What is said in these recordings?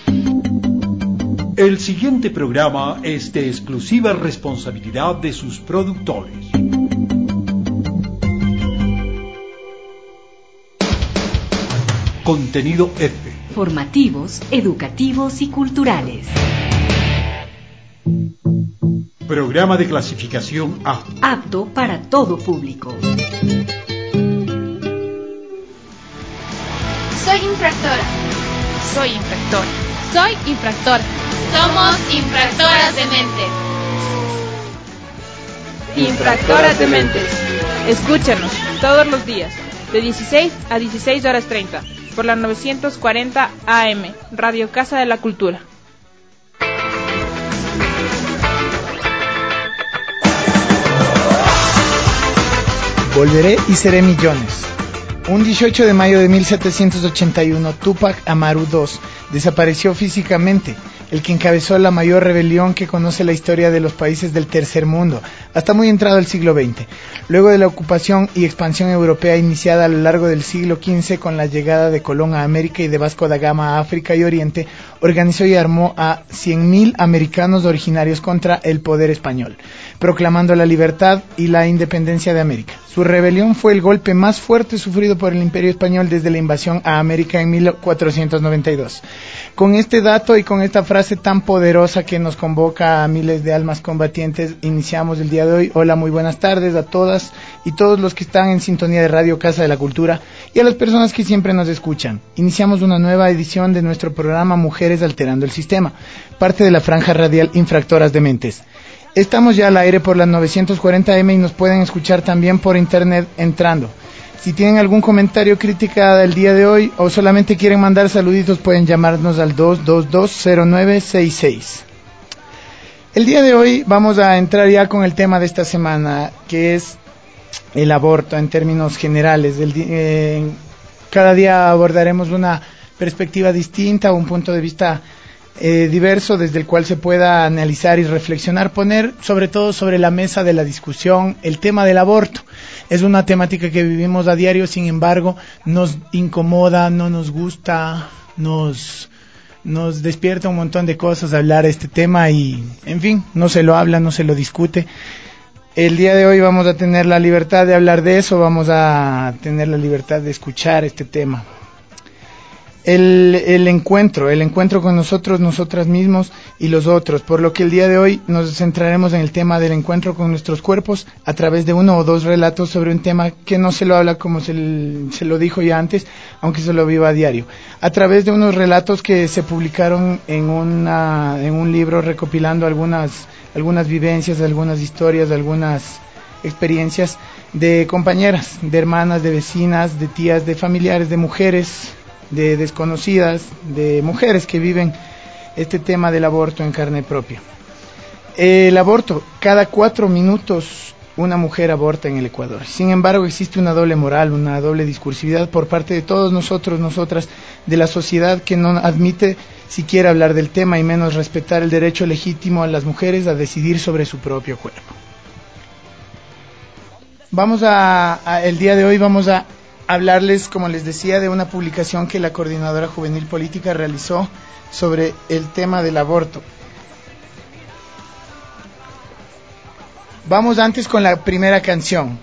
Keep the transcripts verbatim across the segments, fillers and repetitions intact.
El siguiente programa es de exclusiva responsabilidad de sus productores. Contenido F. Formativos, educativos y culturales. Programa de clasificación A. Apto para todo público. Soy infractora. Soy infractora. Soy infractora. Somos infractoras de mentes. Infractoras de mentes. Escúchanos todos los días, de dieciséis a dieciséis horas treinta, por la novecientos cuarenta A M, Radio Casa de la Cultura. Volveré y seré millones. Un dieciocho de mayo de mil setecientos ochenta y uno, Túpac Amaru segundo desapareció físicamente, el que encabezó la mayor rebelión que conoce la historia de los países del tercer mundo, hasta muy entrado el siglo veinte. Luego de la ocupación y expansión europea iniciada a lo largo del siglo quince con la llegada de Colón a América y de Vasco da Gama a África y Oriente, organizó y armó a cien mil americanos originarios contra el poder español, proclamando la libertad y la independencia de América. Su rebelión fue el golpe más fuerte sufrido por el Imperio Español desde la invasión a América en mil cuatrocientos noventa y dos. Con este dato y con esta frase tan poderosa que nos convoca a miles de almas combatientes, iniciamos el día de hoy. Hola, muy buenas tardes a todas y todos los que están en sintonía de Radio Casa de la Cultura y a las personas que siempre nos escuchan. Iniciamos una nueva edición de nuestro programa Mujeres Alterando el Sistema, parte de la franja radial Infractoras de Mentes. Estamos ya al aire por las novecientos cuarenta eme y nos pueden escuchar también por internet entrando. Si tienen algún comentario, crítica del día de hoy o solamente quieren mandar saluditos, pueden llamarnos al dos dos dos cero nueve seis seis. El día de hoy vamos a entrar ya con el tema de esta semana, que es el aborto en términos generales. Del, eh, cada día abordaremos una perspectiva distinta, un punto de vista eh, diverso desde el cual se pueda analizar y reflexionar, poner sobre todo sobre la mesa de la discusión el tema del aborto. Es una temática que vivimos a diario, sin embargo, nos incomoda, no nos gusta, nos, nos despierta un montón de cosas hablar de este tema y, en fin, no se lo habla, no se lo discute. El día de hoy vamos a tener la libertad de hablar de eso, vamos a tener la libertad de escuchar este tema. El, el encuentro, el encuentro con nosotros, nosotras mismos y los otros, por lo que el día de hoy nos centraremos en el tema del encuentro con nuestros cuerpos a través de uno o dos relatos sobre un tema que no se lo habla como se, se lo dijo ya antes, aunque se lo viva a diario, a través de unos relatos que se publicaron en, una, en un libro recopilando algunas, algunas vivencias, algunas historias, algunas experiencias de compañeras, de hermanas, de vecinas, de tías, de familiares, de mujeres, de desconocidas, de mujeres que viven este tema del aborto en carne propia. El aborto, cada cuatro minutos una mujer aborta en el Ecuador. Sin embargo, existe una doble moral, una doble discursividad por parte de todos nosotros, nosotras, de la sociedad que no admite siquiera hablar del tema y menos respetar el derecho legítimo a las mujeres a decidir sobre su propio cuerpo. Vamos a, a el día de hoy vamos a hablarles, como les decía, de una publicación que la Coordinadora Juvenil Política realizó sobre el tema del aborto. Vamos antes con la primera canción.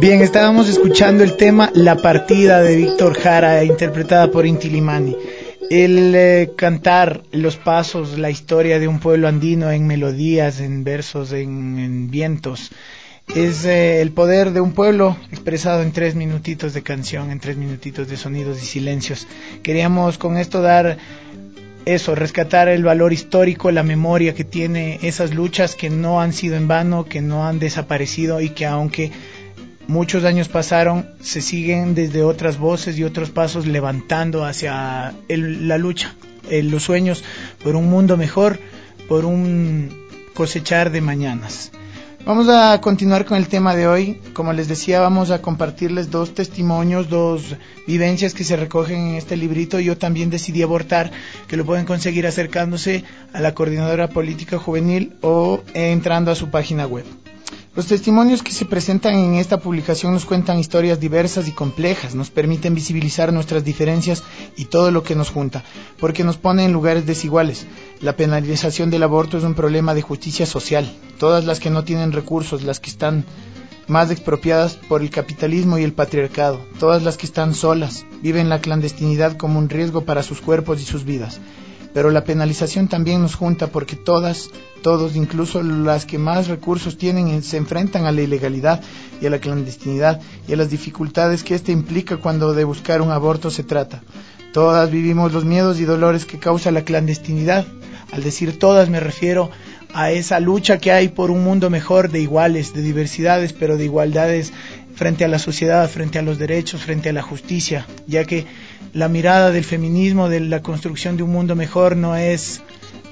Bien, estábamos escuchando el tema La Partida de Víctor Jara, interpretada por Inti Illimani. El eh, cantar los pasos, la historia de un pueblo andino en melodías, en versos, en, en vientos, es eh, el poder de un pueblo expresado en tres minutitos de canción, en tres minutitos de sonidos y silencios. Queríamos con esto dar eso, rescatar el valor histórico, la memoria que tiene esas luchas que no han sido en vano, que no han desaparecido y que aunque muchos años pasaron, se siguen desde otras voces y otros pasos levantando hacia el, la lucha, el, los sueños por un mundo mejor, por un cosechar de mañanas. Vamos a continuar con el tema de hoy. Como les decía, vamos a compartirles dos testimonios, dos vivencias que se recogen en este librito. Yo también decidí abortar, que lo pueden conseguir acercándose a la Coordinadora Política Juvenil o entrando a su página web. Los testimonios que se presentan en esta publicación nos cuentan historias diversas y complejas, nos permiten visibilizar nuestras diferencias y todo lo que nos junta, porque nos pone en lugares desiguales. La penalización del aborto es un problema de justicia social. Todas las que no tienen recursos, las que están más expropiadas por el capitalismo y el patriarcado, todas las que están solas, viven la clandestinidad como un riesgo para sus cuerpos y sus vidas. Pero la penalización también nos junta porque todas, todos, incluso las que más recursos tienen, se enfrentan a la ilegalidad y a la clandestinidad y a las dificultades que éste implica cuando de buscar un aborto se trata. Todas vivimos los miedos y dolores que causa la clandestinidad. Al decir todas me refiero a esa lucha que hay por un mundo mejor de iguales, de diversidades, pero de igualdades frente a la sociedad, frente a los derechos, frente a la justicia, ya que la mirada del feminismo, de la construcción de un mundo mejor, no es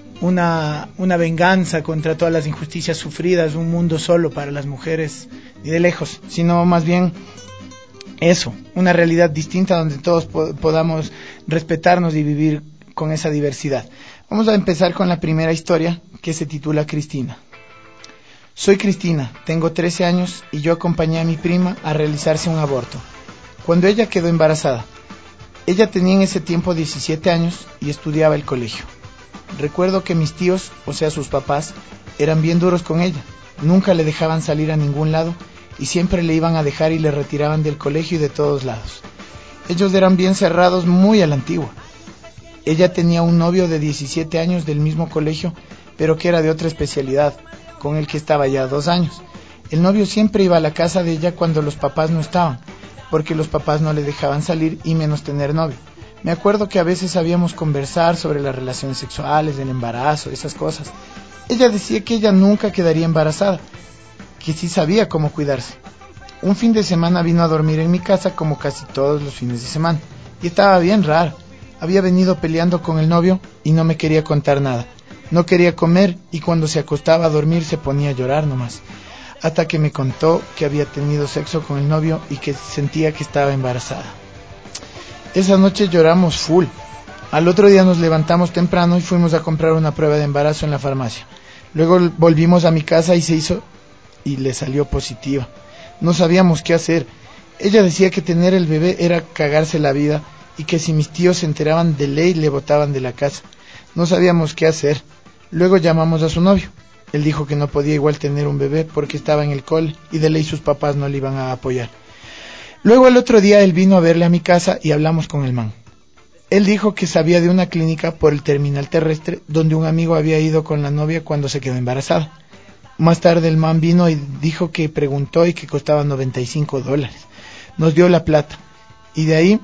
una, una venganza contra todas las injusticias sufridas, un mundo solo para las mujeres, ni de lejos, sino más bien eso, una realidad distinta donde todos po- podamos respetarnos y vivir con esa diversidad. Vamos a empezar con la primera historia, que se titula Cristina. Soy Cristina, tengo trece años y yo acompañé a mi prima a realizarse un aborto. Cuando ella quedó embarazada, ella tenía en ese tiempo diecisiete años y estudiaba el colegio. Recuerdo que mis tíos, o sea sus papás, eran bien duros con ella. Nunca le dejaban salir a ningún lado y siempre le iban a dejar y le retiraban del colegio y de todos lados. Ellos eran bien cerrados, muy a la antigua. Ella tenía un novio de diecisiete años del mismo colegio, pero que era de otra especialidad, con el que estaba ya dos años. El novio siempre iba a la casa de ella cuando los papás no estaban, porque los papás no le dejaban salir y menos tener novio. Me acuerdo que a veces sabíamos conversar sobre las relaciones sexuales, el embarazo, esas cosas. Ella decía que ella nunca quedaría embarazada, que sí sabía cómo cuidarse. Un fin de semana vino a dormir en mi casa como casi todos los fines de semana, y estaba bien raro. Había venido peleando con el novio y no me quería contar nada. No quería comer y cuando se acostaba a dormir se ponía a llorar nomás. Hasta que me contó que había tenido sexo con el novio y que sentía que estaba embarazada. Esa noche lloramos full. Al otro día nos levantamos temprano y fuimos a comprar una prueba de embarazo en la farmacia. Luego volvimos a mi casa y se hizo y le salió positiva. No sabíamos qué hacer. Ella decía que tener el bebé era cagarse la vida y que si mis tíos se enteraban de ley le botaban de la casa. No sabíamos qué hacer. Luego llamamos a su novio. Él dijo que no podía igual tener un bebé porque estaba en el cole y de ley sus papás no le iban a apoyar. Luego el otro día él vino a verle a mi casa y hablamos con el man. Él dijo que sabía de una clínica por el terminal terrestre donde un amigo había ido con la novia cuando se quedó embarazada. Más tarde el man vino y dijo que preguntó y que costaba noventa y cinco dólares. Nos dio la plata y de ahí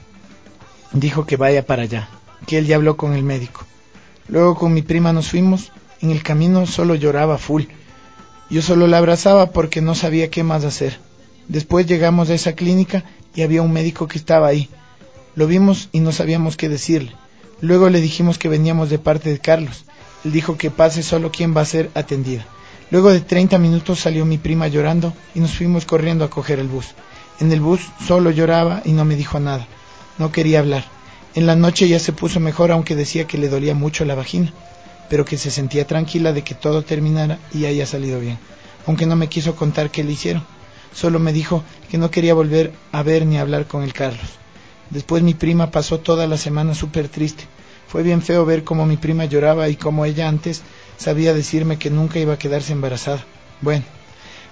dijo que vaya para allá, que él ya habló con el médico. Luego con mi prima nos fuimos. En el camino solo lloraba full. Yo solo la abrazaba porque no sabía qué más hacer. Después llegamos a esa clínica y había un médico que estaba ahí. Lo vimos y no sabíamos qué decirle. Luego le dijimos que veníamos de parte de Carlos. Él dijo que pase solo quien va a ser atendida. Luego de treinta minutos salió mi prima llorando y nos fuimos corriendo a coger el bus. En el bus solo lloraba y no me dijo nada. No quería hablar. En la noche ya se puso mejor, aunque decía que le dolía mucho la vagina, pero que se sentía tranquila de que todo terminara y haya salido bien, aunque no me quiso contar qué le hicieron. Solo me dijo que no quería volver a ver ni hablar con el Carlos. Después mi prima pasó toda la semana súper triste. Fue bien feo ver cómo mi prima lloraba y cómo ella antes sabía decirme que nunca iba a quedarse embarazada. Bueno,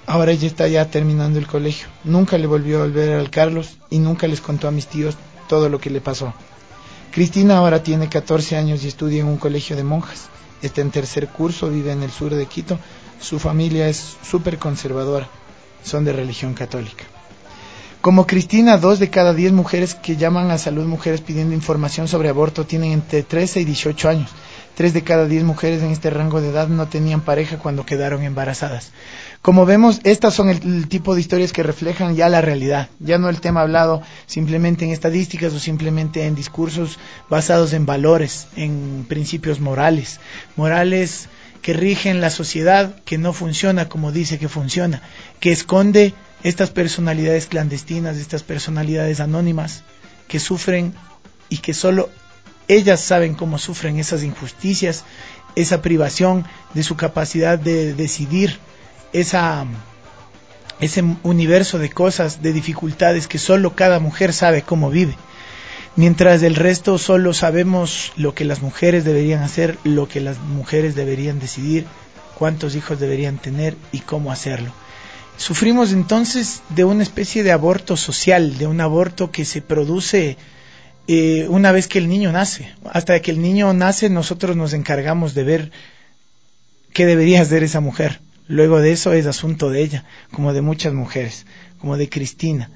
Ahora ella está ya terminando el colegio. Nunca le volvió a volver al Carlos y nunca les contó a mis tíos todo lo que le pasó. Cristina ahora tiene catorce años y estudia en un colegio de monjas. Está en tercer curso, vive en el sur de Quito. Su familia es súper conservadora, son de religión católica. Como Cristina, dos de cada diez mujeres que llaman a Salud Mujeres pidiendo información sobre aborto tienen entre trece y dieciocho años. Tres de cada diez mujeres en este rango de edad no tenían pareja cuando quedaron embarazadas. Como vemos, estas son el, el tipo de historias que reflejan ya la realidad, ya no el tema hablado simplemente en estadísticas o simplemente en discursos basados en valores, en principios morales, morales que rigen la sociedad que no funciona como dice que funciona, que esconde estas personalidades clandestinas, estas personalidades anónimas que sufren y que solo ellas saben cómo sufren esas injusticias, esa privación de su capacidad de decidir, esa, ese universo de cosas, de dificultades que solo cada mujer sabe cómo vive. Mientras el resto solo sabemos lo que las mujeres deberían hacer, lo que las mujeres deberían decidir, cuántos hijos deberían tener y cómo hacerlo. Sufrimos entonces de una especie de aborto social, de un aborto que se produce eh, una vez que el niño nace. Hasta que el niño nace nosotros nos encargamos de ver qué debería hacer esa mujer. Luego de eso es asunto de ella, como de muchas mujeres, como de Cristina.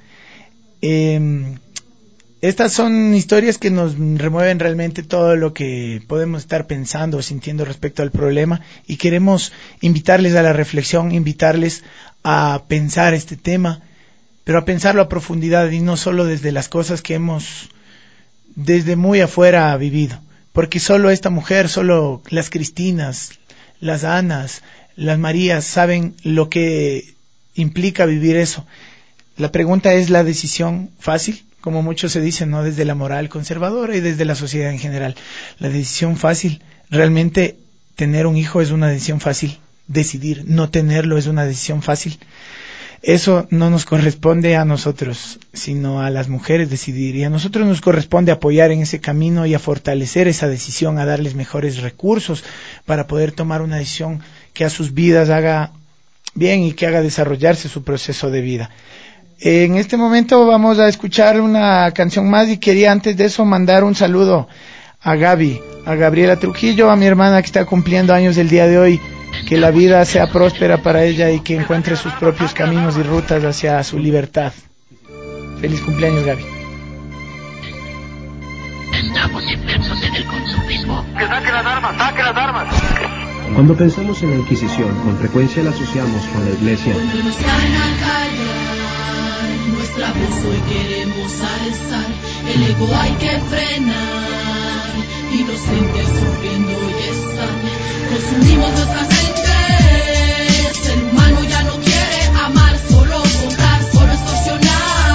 Eh, estas son historias que nos remueven realmente todo lo que podemos estar pensando o sintiendo respecto al problema y queremos invitarles a la reflexión, invitarles a pensar este tema, pero a pensarlo a profundidad y no solo desde las cosas que hemos desde muy afuera vivido, porque solo esta mujer, solo las Cristinas, las Anas, las Marías saben lo que implica vivir eso. La pregunta es, ¿la decisión fácil? Como muchos se dicen, ¿no? Desde la moral conservadora y desde la sociedad en general. La decisión fácil, realmente tener un hijo es una decisión fácil. Decidir no tenerlo es una decisión fácil. Eso no nos corresponde a nosotros, sino a las mujeres decidir. Y a nosotros nos corresponde apoyar en ese camino y a fortalecer esa decisión, a darles mejores recursos para poder tomar una decisión que a sus vidas haga bien y que haga desarrollarse su proceso de vida. En este momento vamos a escuchar una canción más y quería antes de eso mandar un saludo a Gaby, a Gabriela Trujillo, a mi hermana que está cumpliendo años el día de hoy. Que la vida sea próspera para ella y que encuentre sus propios caminos y rutas hacia su libertad. Feliz cumpleaños, Gaby. Estamos inmersos en el consumismo. ¡Que saquen las armas! ¡Saquen las armas! Cuando pensamos en la Inquisición, con frecuencia la asociamos con la Iglesia. Cuando nos van a callar, nuestra voz hoy queremos alzar. El ego hay que frenar. Inocentes sufriendo y están. Consumimos nuestras mentes. El humano ya no quiere amar, solo comprar, solo extorsionar,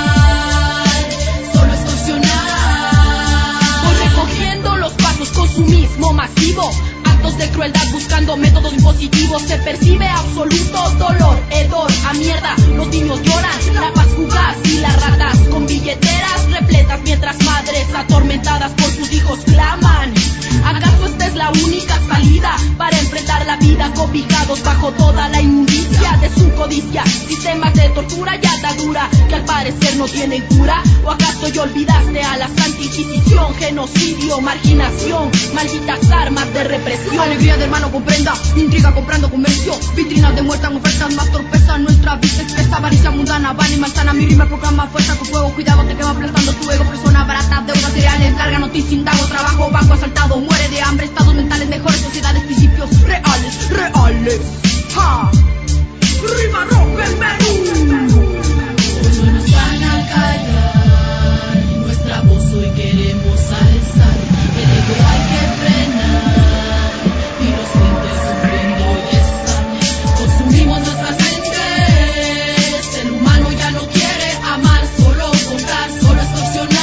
solo extorsionar. Voy recogiendo los pasos, consumismo masivo. Actos de crueldad buscando métodos impositivos. Se percibe absoluto dolor, hedor, a mierda. Los niños lloran, la paz fugaz y las ratas con billeteras repletas mientras madres atormentadas por sus hijos claman. ¿Acaso esta es la única salida para enfrentar la vida cobijados bajo toda la inmundicia de su codicia? Sistemas de tortura y atadura que al parecer no tienen cura. ¿O acaso ya olvidaste a la Santa Inquisición? Genocidio, marginación, malditas armas de represión. Alegría de hermano con prenda, intriga comprando comercio. Vitrinas demuestran ofertas más torpezas. Nuestra vida expresa, avaricia mundana, van y manzana. Mi rima proclama fuerza con fuego, cuidado te quema aplastando tu ego. Persona barata, deudas cereales, larga noticia, indago, trabajo, banco asaltado, muere de hambre, estados mentales mejores, sociedades, principios reales, reales. ¡Ja! ¡Rima rock en Perú! Hoy nos van a callar, nuestra voz hoy queremos alzar. El ego hay que frenar, inocentes sufriendo y están. Consumimos nuestras mentes, el humano ya no quiere amar, solo comprar, solo extorsionar,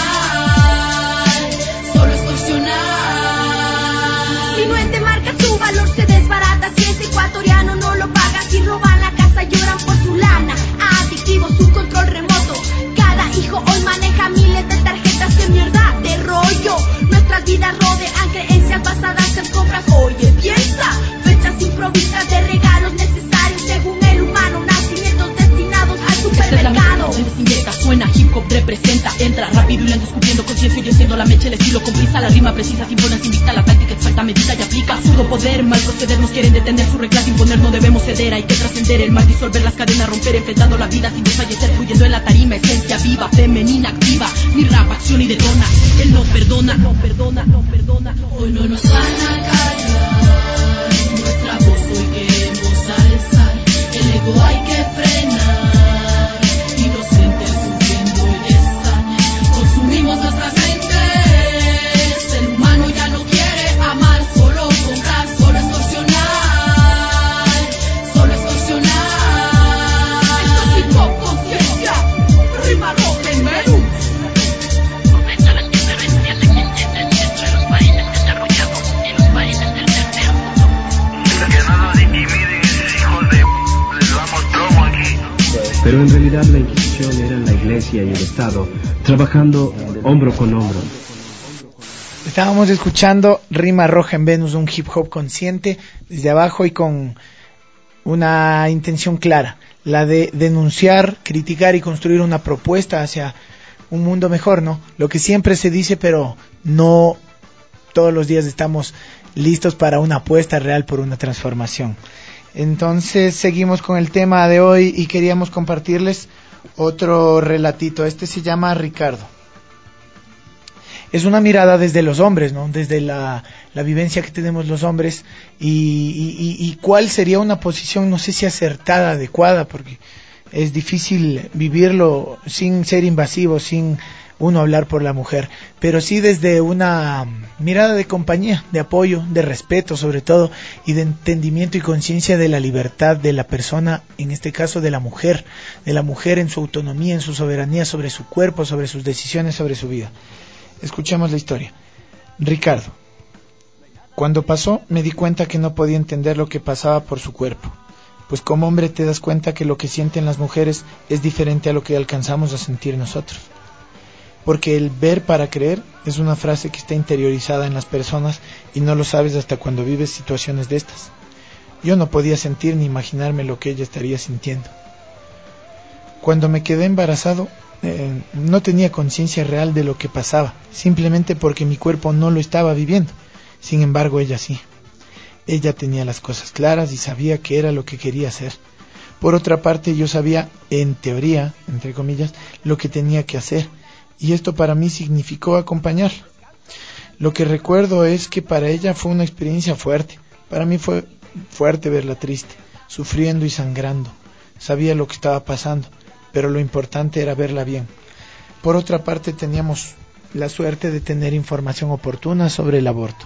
solo extorsionar. Si no es de marca su valor se desbarata, si es ecuatoriano no lo paga, si roban la casa lloran por su lana. Adictivo su control remoto, cada hijo hoy maneja miles de tarjetas, que mierda de rollo. Nuestras vidas rodean creencias basadas en compras. Oye, piensa, fechas improvisas de regalos necesarios según el humano, nacimientos precisa, sin ponerse invicta. La táctica experta medita y aplica. Absurdo poder, mal proceder, nos quieren detener. Sus reglas imponer, no debemos ceder. Hay que trascender el mal, disolver las cadenas, romper, enfrentando la vida sin desfallecer, fluyendo en la tarima. Esencia viva, femenina, activa. Mi rap, acción y detona. Él no perdona, no perdona, no perdona. Hoy no nos van a callar. Nuestra voz hoy queremos alzar. El ego hay que frenar. Inocentes sufriendo y están. Consumimos nuestras mentes. El humano ya no quiere amar, solo comprar, solo extorsionar. Solo extorsionar. Esto es hip hop conciencia. Rima roja en Menú. Fomenta las diferencias existentes entre los países desarrollados y los países del tercer mundo. Que no nos intimiden esos hijos de... Les damos plomo aquí. Pero en realidad la Inquisición era la Iglesia y el Estado, trabajando hombro con hombro. Estábamos escuchando Rima Roja en Venus, un hip hop consciente desde abajo y con una intención clara, la de denunciar, criticar y construir una propuesta hacia un mundo mejor, ¿no? Lo que siempre se dice, pero no todos los días estamos listos para una apuesta real por una transformación. Entonces seguimos con el tema de hoy y queríamos compartirles otro relatito. Este se llama Ricardo. Es una mirada desde los hombres, ¿no? Desde la, la vivencia que tenemos los hombres y, y, y, y cuál sería una posición, no sé si acertada, adecuada, porque es difícil vivirlo sin ser invasivo, sin uno hablar por la mujer, pero sí desde una mirada de compañía, de apoyo, de respeto sobre todo, y de entendimiento y conciencia de la libertad de la persona, en este caso de la mujer, de la mujer en su autonomía, en su soberanía sobre su cuerpo, sobre sus decisiones, sobre su vida. Escuchemos la historia. Ricardo. Cuando pasó, me di cuenta que no podía entender lo que pasaba por su cuerpo, pues como hombre te das cuenta que lo que sienten las mujeres es diferente a lo que alcanzamos a sentir nosotros. Porque el ver para creer es una frase que está interiorizada en las personas y no lo sabes hasta cuando vives situaciones de estas. Yo no podía sentir ni imaginarme lo que ella estaría sintiendo. Cuando me quedé embarazado, eh, no tenía conciencia real de lo que pasaba, simplemente porque mi cuerpo no lo estaba viviendo. Sin embargo, ella sí. Ella tenía las cosas claras y sabía qué era lo que quería hacer. Por otra parte, yo sabía, en teoría, entre comillas, lo que tenía que hacer. Y esto para mí significó acompañarla. Lo que recuerdo es que para ella fue una experiencia fuerte. Para mí fue fuerte verla triste, sufriendo y sangrando. Sabía lo que estaba pasando, pero lo importante era verla bien. Por otra parte, teníamos la suerte de tener información oportuna sobre el aborto.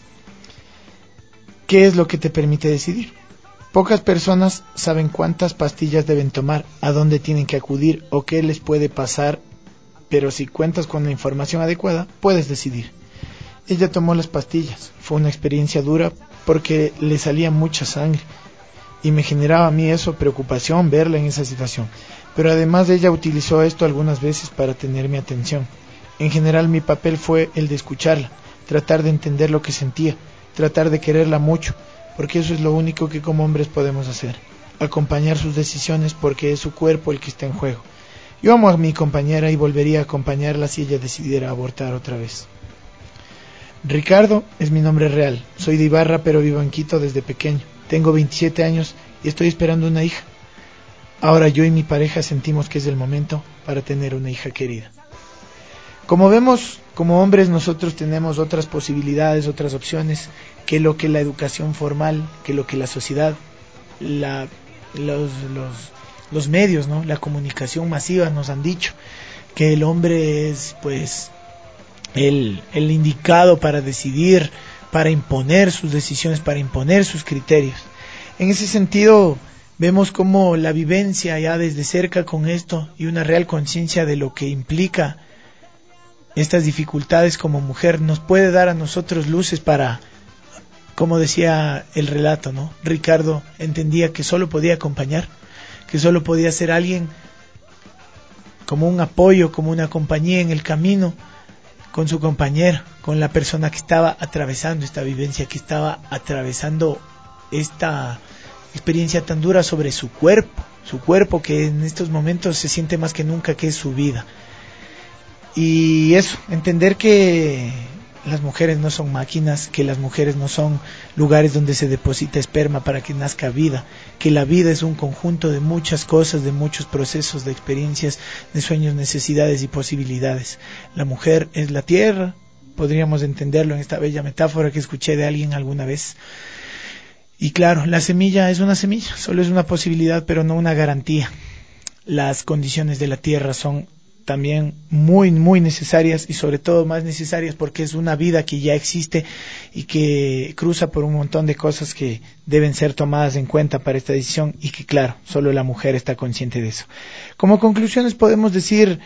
¿Qué es lo que te permite decidir? Pocas personas saben cuántas pastillas deben tomar, a dónde tienen que acudir o qué les puede pasar, pero si cuentas con la información adecuada, puedes decidir. Ella tomó las pastillas. Fue una experiencia dura porque le salía mucha sangre y me generaba a mí eso preocupación verla en esa situación. Pero además ella utilizó esto algunas veces para tener mi atención. En general mi papel fue el de escucharla, tratar de entender lo que sentía, tratar de quererla mucho, porque eso es lo único que como hombres podemos hacer. Acompañar sus decisiones porque es su cuerpo el que está en juego. Yo amo a mi compañera y volvería a acompañarla si ella decidiera abortar otra vez. Ricardo es mi nombre real. Soy de Ibarra, pero vivo en Quito desde pequeño. Tengo veintisiete años y estoy esperando una hija. Ahora yo y mi pareja sentimos que es el momento para tener una hija querida. Como vemos, como hombres nosotros tenemos otras posibilidades, otras opciones que lo que la educación formal, que lo que la sociedad, la, los... los los medios, ¿no? La comunicación masiva nos han dicho que el hombre es pues el, el indicado para decidir, para imponer sus decisiones, para imponer sus criterios. En ese sentido vemos cómo la vivencia ya desde cerca con esto y una real conciencia de lo que implica estas dificultades como mujer nos puede dar a nosotros luces para, como decía el relato, ¿no? Ricardo entendía que solo podía acompañar, que solo podía ser alguien como un apoyo, como una compañía en el camino con su compañero, con la persona que estaba atravesando esta vivencia, que estaba atravesando esta experiencia tan dura sobre su cuerpo, su cuerpo que en estos momentos se siente más que nunca que es su vida. Y eso, entender que las mujeres no son máquinas, que las mujeres no son lugares donde se deposita esperma para que nazca vida, que la vida es un conjunto de muchas cosas, de muchos procesos, de experiencias, de sueños, necesidades y posibilidades. La mujer es la tierra, podríamos entenderlo en esta bella metáfora que escuché de alguien alguna vez. Y claro, la semilla es una semilla, solo es una posibilidad, pero no una garantía. Las condiciones de la tierra son también muy, muy necesarias y sobre todo más necesarias porque es una vida que ya existe y que cruza por un montón de cosas que deben ser tomadas en cuenta para esta decisión y que claro, solo la mujer está consciente de eso. Como conclusiones podemos decir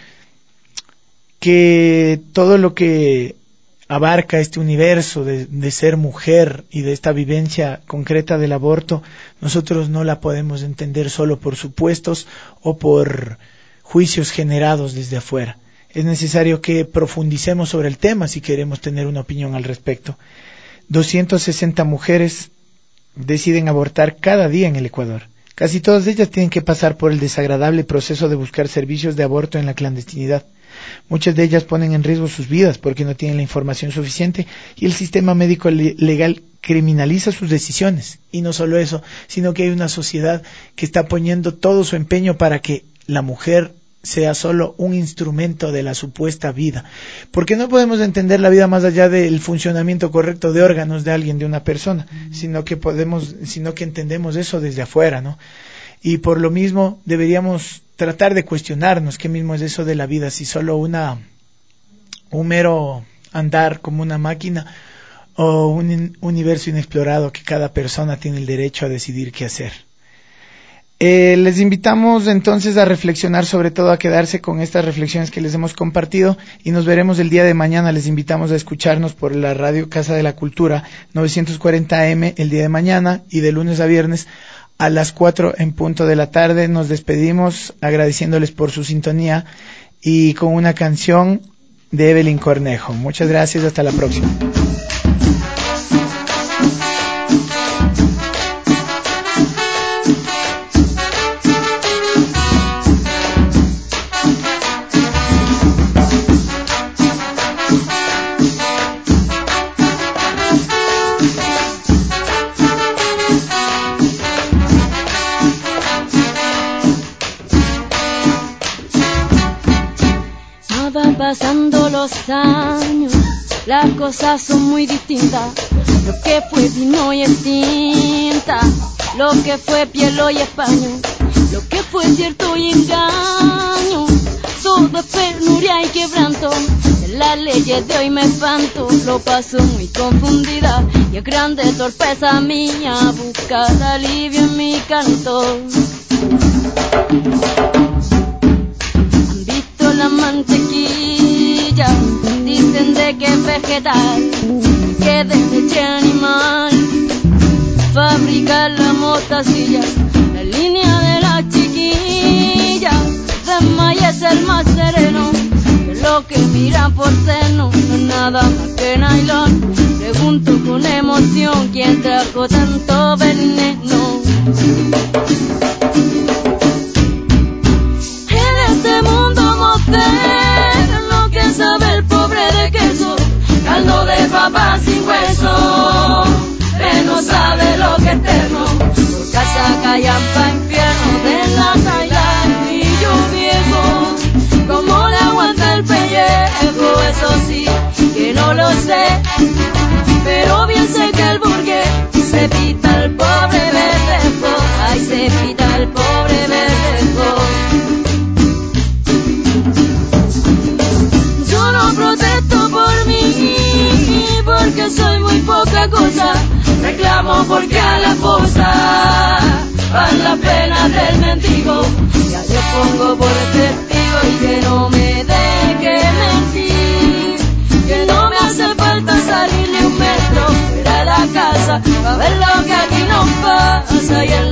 que todo lo que abarca este universo de, de ser mujer y de esta vivencia concreta del aborto, nosotros no la podemos entender solo por supuestos o por juicios generados desde afuera. Es necesario que profundicemos sobre el tema si queremos tener una opinión al respecto. doscientas sesenta mujeres deciden abortar cada día en el Ecuador. Casi todas ellas tienen que pasar por el desagradable proceso de buscar servicios de aborto en la clandestinidad. Muchas de ellas ponen en riesgo sus vidas porque no tienen la información suficiente y el sistema médico legal criminaliza sus decisiones. Y no solo eso, sino que hay una sociedad que está poniendo todo su empeño para que la mujer sea solo un instrumento de la supuesta vida, porque no podemos entender la vida más allá del funcionamiento correcto de órganos de alguien, de una persona, sino que podemos, sino que entendemos eso desde afuera, ¿no? Y por lo mismo deberíamos tratar de cuestionarnos qué mismo es eso de la vida, si solo una un mero andar como una máquina o un universo inexplorado que cada persona tiene el derecho a decidir qué hacer. Eh, les invitamos entonces a reflexionar, sobre todo a quedarse con estas reflexiones que les hemos compartido y nos veremos el día de mañana. Les invitamos a escucharnos por la radio Casa de la Cultura novecientos cuarenta A M el día de mañana y de lunes a viernes a las cuatro en punto de la tarde. Nos despedimos agradeciéndoles por su sintonía y con una canción de Evelyn Cornejo. Muchas gracias, hasta la próxima. Pasando los años, las cosas son muy distintas. Lo que fue vino y es tinta, lo que fue piel hoy es paño, lo que fue cierto y engaño, todo es penuria y quebranto. De las leyes de hoy me espanto, lo paso muy confundida y es grande torpeza mía buscar alivio en mi canto. Han visto la mantequilla, dicen de que es vegetal, que de leche animal fabrica la motacilla, la línea de la chiquilla de maíz es el más sereno, de lo que miran por seno no es nada más que nylon. Pregunto con emoción quién trajo tanto veneno. En este mundo moderno, lo que sabe el pobre de queso, caldo de papa sin hueso, pero no sabe lo que es eterno. Por casa callampa infierno de la calle y yo viejo, como le aguanta el pellejo, eso sí que no lo sé, pero bien sé que el burgués se pita al pobre verdejo, ay se pita al pobre verdejo. Yo no protesto por mí, porque soy muy poca cosa, reclamo porque a la fosa van las penas del mendigo, ya yo pongo por testigo y que no me deje mentir, que no me hace falta salirle un metro fuera de la casa para ver lo que aquí nos pasa y el